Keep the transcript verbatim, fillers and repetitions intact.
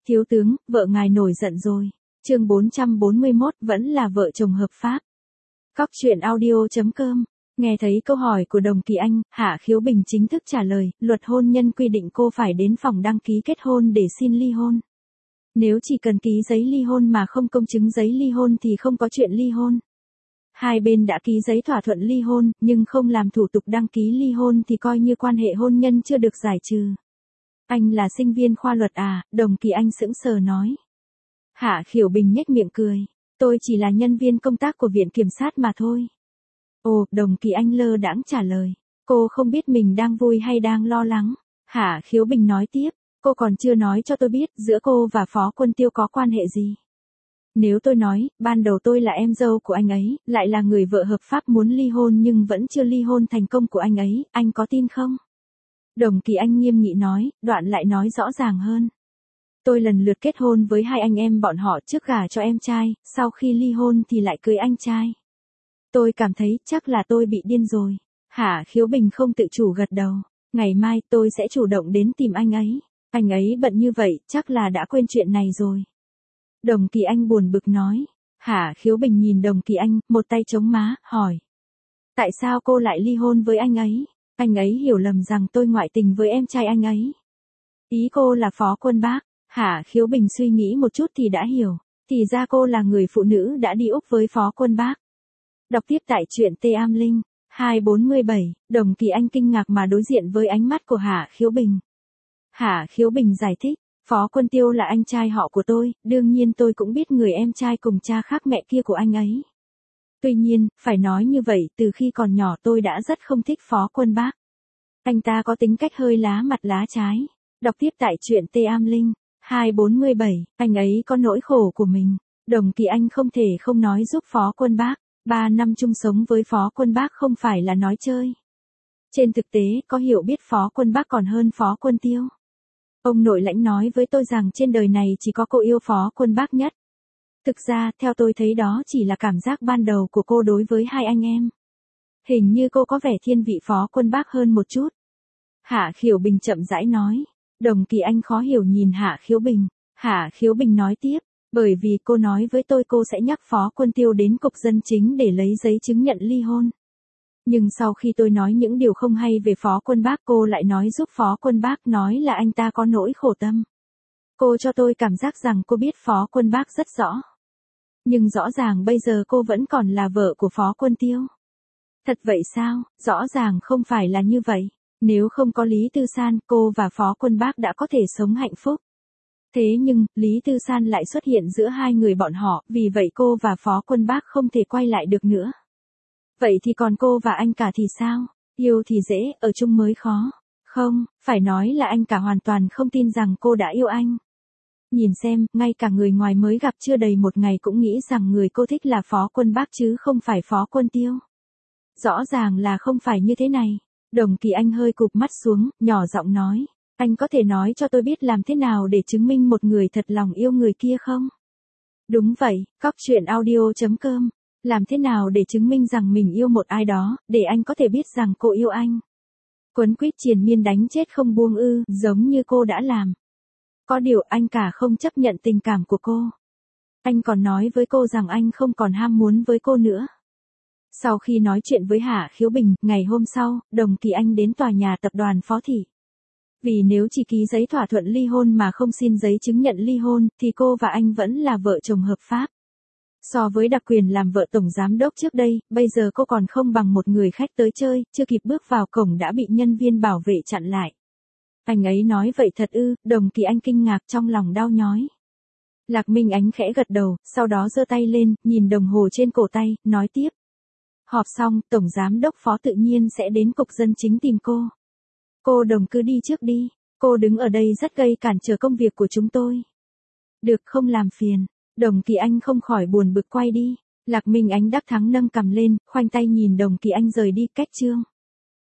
Thiếu tướng, vợ ngài nổi giận rồi. Chương bốn trăm bốn mươi mốt vẫn là vợ chồng hợp pháp. Cóc truyện audio chấm com. Nghe thấy câu hỏi của Đồng Kỳ Anh, Hạ Khiếu Bình chính thức trả lời, luật hôn nhân quy định cô phải đến phòng đăng ký kết hôn để xin ly hôn. Nếu chỉ cần ký giấy ly hôn mà không công chứng giấy ly hôn thì không có chuyện ly hôn. Hai bên đã ký giấy thỏa thuận ly hôn, nhưng không làm thủ tục đăng ký ly hôn thì coi như quan hệ hôn nhân chưa được giải trừ. Anh là sinh viên khoa luật à? Đồng Kỳ Anh sững sờ nói. Hạ Khiếu Bình nhếch miệng cười. Tôi chỉ là nhân viên công tác của viện kiểm sát mà thôi. Ồ, Đồng Kỳ Anh lơ đãng trả lời. Cô không biết mình đang vui hay đang lo lắng. Hạ Khiếu Bình nói tiếp. Cô còn chưa nói cho tôi biết giữa cô và Phó Quân Tiêu có quan hệ gì. Nếu tôi nói, ban đầu tôi là em dâu của anh ấy, lại là người vợ hợp pháp muốn ly hôn nhưng vẫn chưa ly hôn thành công của anh ấy, anh có tin không? Đồng Kỳ Anh nghiêm nghị nói, đoạn lại nói rõ ràng hơn. Tôi lần lượt kết hôn với hai anh em bọn họ trước gả cho em trai, sau khi ly hôn thì lại cưới anh trai. Tôi cảm thấy chắc là tôi bị điên rồi. Hạ Khiếu Bình không tự chủ gật đầu. Ngày mai tôi sẽ chủ động đến tìm anh ấy. Anh ấy bận như vậy, chắc là đã quên chuyện này rồi. Đồng Kỳ Anh buồn bực nói. Hạ Khiếu Bình nhìn Đồng Kỳ Anh, một tay chống má, hỏi. Tại sao cô lại ly hôn với anh ấy? Anh ấy hiểu lầm rằng tôi ngoại tình với em trai anh ấy. Ý cô là Phó Quân Bác. Hạ Khiếu Bình suy nghĩ một chút thì đã hiểu. Thì ra cô là người phụ nữ đã đi Úc với Phó Quân Bác. Đọc tiếp tại truyện Tê Am Linh. hai bốn bảy, Đồng Kỳ Anh kinh ngạc mà đối diện với ánh mắt của Hạ Khiếu Bình. Hạ Khiếu Bình giải thích. Phó Quân Tiêu là anh trai họ của tôi, đương nhiên tôi cũng biết người em trai cùng cha khác mẹ kia của anh ấy. Tuy nhiên, phải nói như vậy, từ khi còn nhỏ tôi đã rất không thích Phó Quân Bác. Anh ta có tính cách hơi lá mặt lá trái. Đọc tiếp tại truyện Tê Am Linh. hai bốn bảy, anh ấy có nỗi khổ của mình. Đồng Kỳ Anh không thể không nói giúp Phó Quân Bác. Ba năm chung sống với Phó Quân Bác không phải là nói chơi. Trên thực tế, có hiểu biết Phó Quân Bác còn hơn Phó Quân Tiêu. Ông nội lãnh nói với tôi rằng trên đời này chỉ có cô yêu Phó Quân Bác nhất. Thực ra, theo tôi thấy đó chỉ là cảm giác ban đầu của cô đối với hai anh em. Hình như cô có vẻ thiên vị Phó Quân Bác hơn một chút. Hạ Khiếu Bình chậm rãi nói. Đồng Kỳ Anh khó hiểu nhìn Hạ Khiếu Bình. Hạ Khiếu Bình nói tiếp. Bởi vì cô nói với tôi cô sẽ nhắc Phó Quân Tiêu đến cục dân chính để lấy giấy chứng nhận ly hôn. Nhưng sau khi tôi nói những điều không hay về Phó Quân Bác cô lại nói giúp Phó Quân Bác nói là anh ta có nỗi khổ tâm. Cô cho tôi cảm giác rằng cô biết Phó Quân Bác rất rõ. Nhưng rõ ràng bây giờ cô vẫn còn là vợ của Phó Quân Tiêu. Thật vậy sao? Rõ ràng không phải là như vậy. Nếu không có Lý Tư San, cô và Phó Quân Bác đã có thể sống hạnh phúc. Thế nhưng, Lý Tư San lại xuất hiện giữa hai người bọn họ, vì vậy cô và Phó Quân Bác không thể quay lại được nữa. Vậy thì còn cô và anh cả thì sao? Yêu thì dễ, ở chung mới khó. Không, phải nói là anh cả hoàn toàn không tin rằng cô đã yêu anh. Nhìn xem, ngay cả người ngoài mới gặp chưa đầy một ngày cũng nghĩ rằng người cô thích là Phó Quân Bác chứ không phải Phó Quân Tiêu. Rõ ràng là không phải như thế này. Đồng Kỳ Anh hơi cụp mắt xuống, nhỏ giọng nói. Anh có thể nói cho tôi biết làm thế nào để chứng minh một người thật lòng yêu người kia không? Đúng vậy, cóc truyện audio chấm com. Làm thế nào để chứng minh rằng mình yêu một ai đó, để anh có thể biết rằng cô yêu anh? Quấn quýt triền miên đánh chết không buông ư, giống như cô đã làm. Có điều anh cả không chấp nhận tình cảm của cô. Anh còn nói với cô rằng anh không còn ham muốn với cô nữa. Sau khi nói chuyện với Hạ Khiếu Bình, ngày hôm sau, Đồng Kỳ Anh đến tòa nhà tập đoàn Phó Thị. Vì nếu chỉ ký giấy thỏa thuận ly hôn mà không xin giấy chứng nhận ly hôn, thì cô và anh vẫn là vợ chồng hợp pháp. So với đặc quyền làm vợ tổng giám đốc trước đây, bây giờ cô còn không bằng một người khách tới chơi, chưa kịp bước vào cổng đã bị nhân viên bảo vệ chặn lại. Anh ấy nói vậy thật ư? Đồng Kỳ Anh kinh ngạc trong lòng đau nhói. Lạc Minh Ánh khẽ gật đầu, sau đó giơ tay lên, nhìn đồng hồ trên cổ tay, nói tiếp. Họp xong, tổng giám đốc Phó tự nhiên sẽ đến cục dân chính tìm cô. Cô Đồng cứ đi trước đi, cô đứng ở đây rất gây cản trở công việc của chúng tôi. Được không làm phiền. Đồng Kỳ Anh không khỏi buồn bực quay đi. Lạc Minh Ánh đắc thắng nâng cằm lên, khoanh tay nhìn Đồng Kỳ Anh rời đi. Cách chương